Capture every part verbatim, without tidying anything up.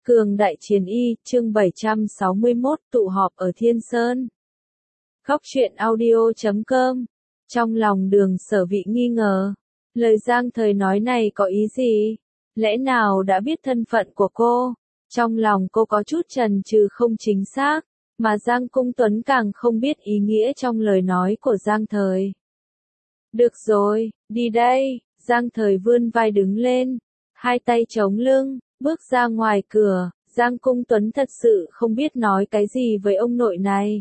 Cường Đại Chiến Y, chương bảy trăm sáu mươi mốt, tụ họp ở Thiên Sơn. Góc truyện audio chấm com. Trong lòng Đường Sở Vị nghi ngờ, lời Giang Thời nói này có ý gì? Lẽ nào đã biết thân phận của cô? Trong lòng cô có chút chần chừ không chính xác, mà Giang Cung Tuấn càng không biết ý nghĩa trong lời nói của Giang Thời. Được rồi, đi đây. Giang Thời vươn vai đứng lên, hai tay chống lưng, bước ra ngoài cửa. Giang Cung Tuấn thật sự không biết nói cái gì với ông nội này.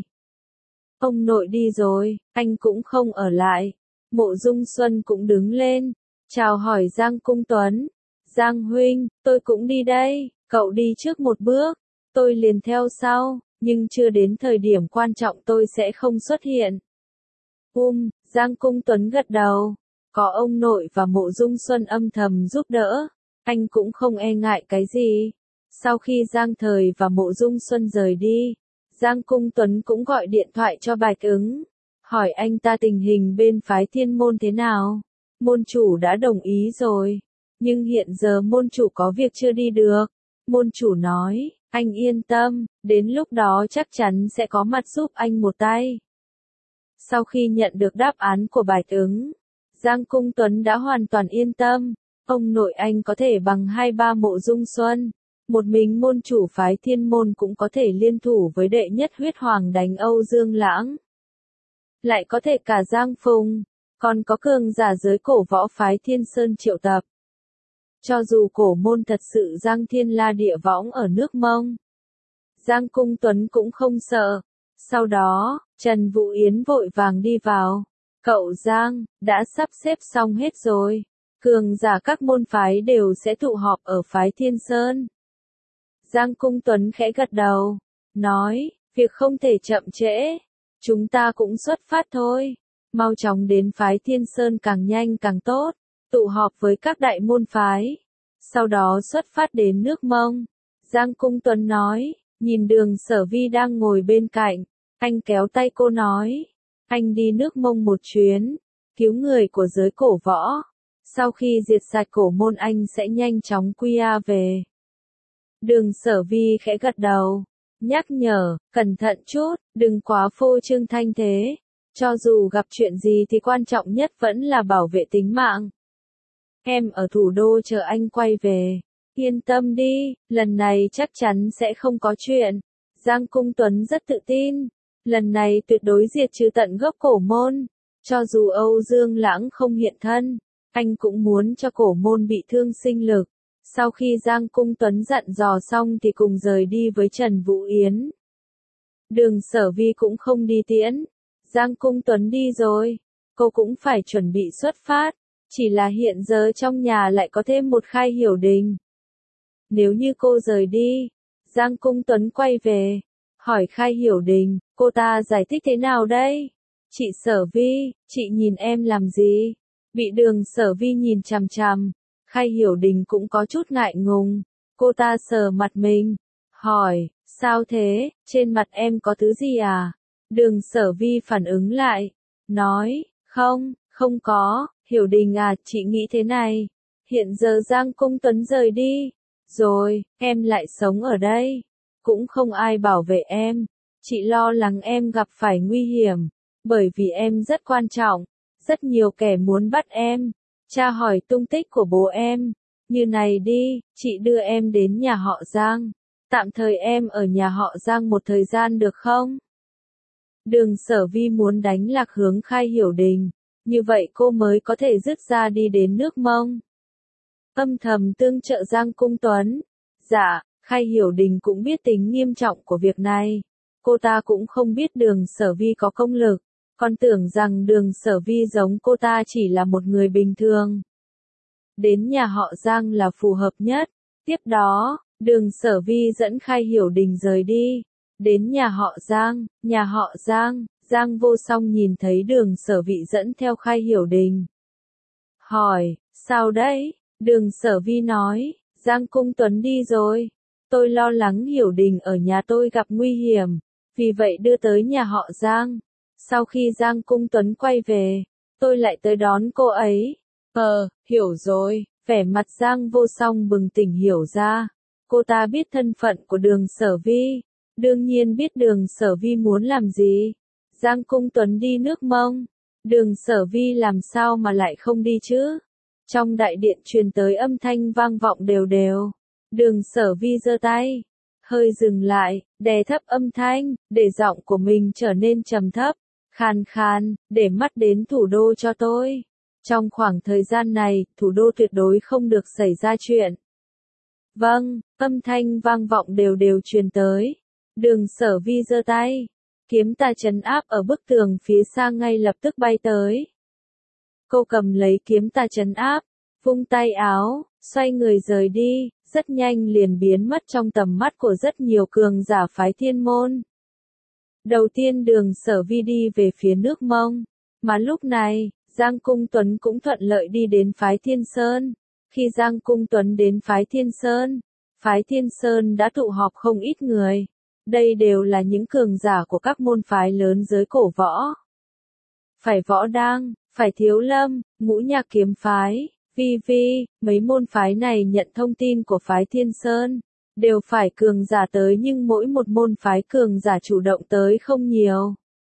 Ông nội đi rồi, anh cũng không ở lại. Mộ Dung Xuân cũng đứng lên, chào hỏi Giang Cung Tuấn. Giang huynh, tôi cũng đi đây, cậu đi trước một bước, tôi liền theo sau, nhưng chưa đến thời điểm quan trọng tôi sẽ không xuất hiện. Um, Giang Cung Tuấn gật đầu, có ông nội và Mộ Dung Xuân âm thầm giúp đỡ, anh cũng không e ngại cái gì. Sau khi Giang Thời và Mộ Dung Xuân rời đi, Giang Cung Tuấn cũng gọi điện thoại cho Bạch Ứng, hỏi anh ta tình hình bên phái Thiên Môn thế nào. Môn chủ đã đồng ý rồi, nhưng hiện giờ môn chủ có việc chưa đi được. Môn chủ nói, anh yên tâm, đến lúc đó chắc chắn sẽ có mặt giúp anh một tay. Sau khi nhận được đáp án của Bạch Ứng, Giang Cung Tuấn đã hoàn toàn yên tâm, ông nội anh có thể bằng hai ba Mộ Dung Xuân. Một mình môn chủ phái Thiên Môn cũng có thể liên thủ với đệ nhất huyết hoàng đánh Âu Dương Lãng. Lại có thể cả Giang Phùng, còn có cường giả giới cổ võ phái Thiên Sơn triệu tập. Cho dù cổ môn thật sự giang thiên la địa võng ở nước Mông, Giang Cung Tuấn cũng không sợ. Sau đó, Trần Vũ Yến vội vàng đi vào. Cậu Giang, đã sắp xếp xong hết rồi. Cường giả các môn phái đều sẽ tụ họp ở phái Thiên Sơn. Giang Cung Tuấn khẽ gật đầu, nói, việc không thể chậm trễ. Chúng ta cũng xuất phát thôi. Mau chóng đến phái Thiên Sơn càng nhanh càng tốt. Tụ họp với các đại môn phái. Sau đó xuất phát đến nước Mông. Giang Cung Tuấn nói, nhìn Đường Sở Vi đang ngồi bên cạnh. Anh kéo tay cô nói, anh đi nước Mông một chuyến, cứu người của giới cổ võ. Sau khi diệt sạch cổ môn anh sẽ nhanh chóng quy a về. Đường Sở Vi khẽ gật đầu, nhắc nhở, cẩn thận chút, đừng quá phô trương thanh thế. Cho dù gặp chuyện gì thì quan trọng nhất vẫn là bảo vệ tính mạng. Em ở thủ đô chờ anh quay về. Yên tâm đi, lần này chắc chắn sẽ không có chuyện. Giang Cung Tuấn rất tự tin. Lần này tuyệt đối diệt trừ tận gốc cổ môn. Cho dù Âu Dương Lãng không hiện thân, anh cũng muốn cho cổ môn bị thương sinh lực. Sau khi Giang Cung Tuấn dặn dò xong thì cùng rời đi với Trần Vũ Yến. Đường Sở Vi cũng không đi tiễn. Giang Cung Tuấn đi rồi, cô cũng phải chuẩn bị xuất phát. Chỉ là hiện giờ trong nhà lại có thêm một Khai Hiểu Đình. Nếu như cô rời đi, Giang Cung Tuấn quay về, hỏi Khai Hiểu Đình, cô ta giải thích thế nào đây? Chị Sở Vi, chị nhìn em làm gì? Bị Đường Sở Vi nhìn chằm chằm, Khai Hiểu Đình cũng có chút ngại ngùng. Cô ta sờ mặt mình, hỏi, sao thế, trên mặt em có thứ gì à? Đường Sở Vi phản ứng lại, nói, không, không có. Hiểu Đình à, chị nghĩ thế này, hiện giờ Giang Cung Tuấn rời đi, rồi, em lại sống ở đây, cũng không ai bảo vệ em, chị lo lắng em gặp phải nguy hiểm, bởi vì em rất quan trọng, rất nhiều kẻ muốn bắt em, tra hỏi tung tích của bố em, như này đi, chị đưa em đến nhà họ Giang, tạm thời em ở nhà họ Giang một thời gian được không? Đường Sở Vi muốn đánh lạc hướng Khai Hiểu Đình. Như vậy cô mới có thể dứt ra đi đến nước Mông. Âm thầm tương trợ Giang Cung Tuấn. Dạ, Khai Hiểu Đình cũng biết tính nghiêm trọng của việc này. Cô ta cũng không biết Đường Sở Vi có công lực. Còn tưởng rằng Đường Sở Vi giống cô ta chỉ là một người bình thường. Đến nhà họ Giang là phù hợp nhất. Tiếp đó, Đường Sở Vi dẫn Khai Hiểu Đình rời đi. Đến nhà họ Giang, nhà họ Giang. Giang Vô Song nhìn thấy Đường Sở Vi dẫn theo Khai Hiểu Đình. Hỏi, sao đấy? Đường Sở Vi nói, Giang Cung Tuấn đi rồi. Tôi lo lắng Hiểu Đình ở nhà tôi gặp nguy hiểm, vì vậy đưa tới nhà họ Giang. Sau khi Giang Cung Tuấn quay về, tôi lại tới đón cô ấy. Ờ, hiểu rồi, vẻ mặt Giang Vô Song bừng tỉnh hiểu ra. Cô ta biết thân phận của Đường Sở Vi, đương nhiên biết Đường Sở Vi muốn làm gì. Giang Cung Tuấn đi nước Mông, Đường Sở Vi làm sao mà lại không đi chứ? Trong đại điện truyền tới âm thanh vang vọng đều đều. Đường Sở Vi giơ tay, hơi dừng lại, đè thấp âm thanh, để giọng của mình trở nên trầm thấp, khàn khàn, để mắt đến thủ đô cho tôi. Trong khoảng thời gian này, thủ đô tuyệt đối không được xảy ra chuyện. Vâng, âm thanh vang vọng đều đều truyền tới. Đường Sở Vi giơ tay, kiếm ta trấn áp ở bức tường phía xa ngay lập tức bay tới. Cô cầm lấy kiếm ta trấn áp, vung tay áo, xoay người rời đi, rất nhanh liền biến mất trong tầm mắt của rất nhiều cường giả phái Thiên Môn. Đầu tiên Đường Sở Vi đi về phía nước Mông, mà lúc này, Giang Cung Tuấn cũng thuận lợi đi đến phái Thiên Sơn. Khi Giang Cung Tuấn đến phái Thiên Sơn, phái Thiên Sơn đã tụ họp không ít người. Đây đều là những cường giả của các môn phái lớn giới cổ võ. Phải Võ Đang, phải Thiếu Lâm, Ngũ Nhạc Kiếm Phái, Vi Vi, mấy môn phái này nhận thông tin của phái Thiên Sơn, đều phải cường giả tới nhưng mỗi một môn phái cường giả chủ động tới không nhiều.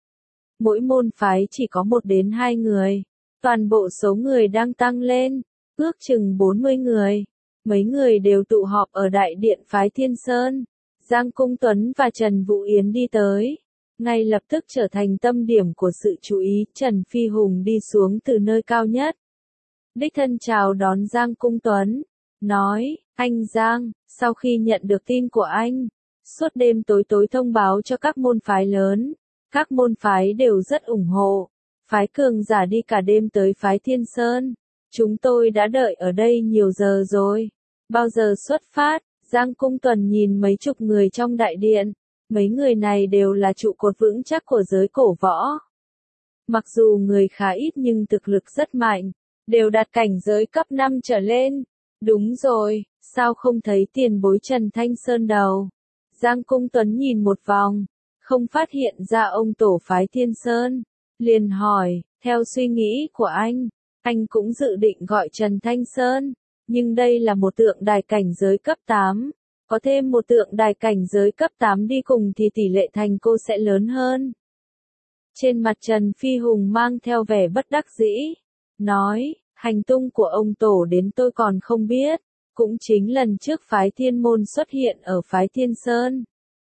Mỗi môn phái chỉ có một đến hai người, toàn bộ số người đang tăng lên, ước chừng bốn mươi người. Mấy người đều tụ họp ở đại điện phái Thiên Sơn. Giang Cung Tuấn và Trần Vũ Yến đi tới, ngay lập tức trở thành tâm điểm của sự chú ý. Trần Phi Hùng đi xuống từ nơi cao nhất, đích thân chào đón Giang Cung Tuấn, nói, anh Giang, sau khi nhận được tin của anh, suốt đêm tối tối thông báo cho các môn phái lớn, các môn phái đều rất ủng hộ, phái cường giả đi cả đêm tới phái Thiên Sơn, chúng tôi đã đợi ở đây nhiều giờ rồi, bao giờ xuất phát? Giang Cung Tuấn nhìn mấy chục người trong đại điện, mấy người này đều là trụ cột vững chắc của giới cổ võ. Mặc dù người khá ít nhưng thực lực rất mạnh, đều đạt cảnh giới cấp năm trở lên. Đúng rồi, sao không thấy tiền bối Trần Thanh Sơn đâu? Giang Cung Tuấn nhìn một vòng, không phát hiện ra ông tổ phái Thiên Sơn, liền hỏi, theo suy nghĩ của anh, anh cũng dự định gọi Trần Thanh Sơn. Nhưng đây là một tượng đài cảnh giới cấp tám, có thêm một tượng đài cảnh giới cấp tám đi cùng thì tỷ lệ thành cô sẽ lớn hơn. Trên mặt Trần Phi Hùng mang theo vẻ bất đắc dĩ, nói, hành tung của ông tổ đến tôi còn không biết, cũng chính lần trước phái Thiên Môn xuất hiện ở phái Thiên Sơn.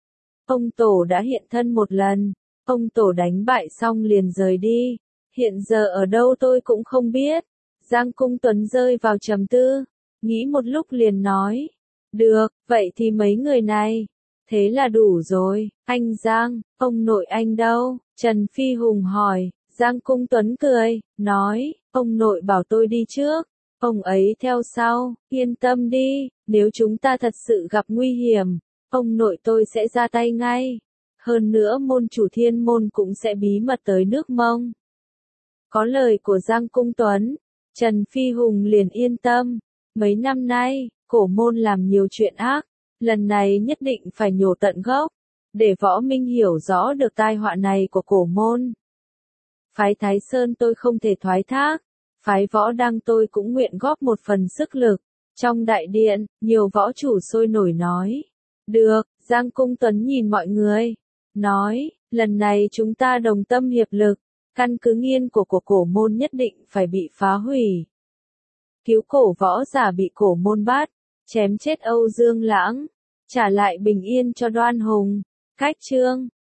Ông tổ đã hiện thân một lần, ông tổ đánh bại xong liền rời đi, hiện giờ ở đâu tôi cũng không biết. Giang Cung Tuấn rơi vào trầm tư, nghĩ một lúc liền nói, được, vậy thì mấy người này, thế là đủ rồi. Anh Giang, ông nội anh đâu? Trần Phi Hùng hỏi. Giang Cung Tuấn cười, nói, ông nội bảo tôi đi trước, ông ấy theo sau. Yên tâm đi, nếu chúng ta thật sự gặp nguy hiểm, ông nội tôi sẽ ra tay ngay. Hơn nữa môn chủ Thiên Môn cũng sẽ bí mật tới nước Mông. Có lời của Giang Cung Tuấn, Trần Phi Hùng liền yên tâm. Mấy năm nay, cổ môn làm nhiều chuyện ác, lần này nhất định phải nhổ tận gốc, để võ minh hiểu rõ được tai họa này của cổ môn. Phái Thái Sơn tôi không thể thoái thác, phái Võ Đăng tôi cũng nguyện góp một phần sức lực. Trong đại điện, nhiều võ chủ sôi nổi nói. Được, Giang Cung Tuấn nhìn mọi người, nói, lần này chúng ta đồng tâm hiệp lực, căn cứ nghiên của của cổ môn nhất định phải bị phá hủy. Cứu cổ võ giả bị cổ môn bắt, chém chết Âu Dương Lãng, trả lại bình yên cho Đoan Hùng. Cách chương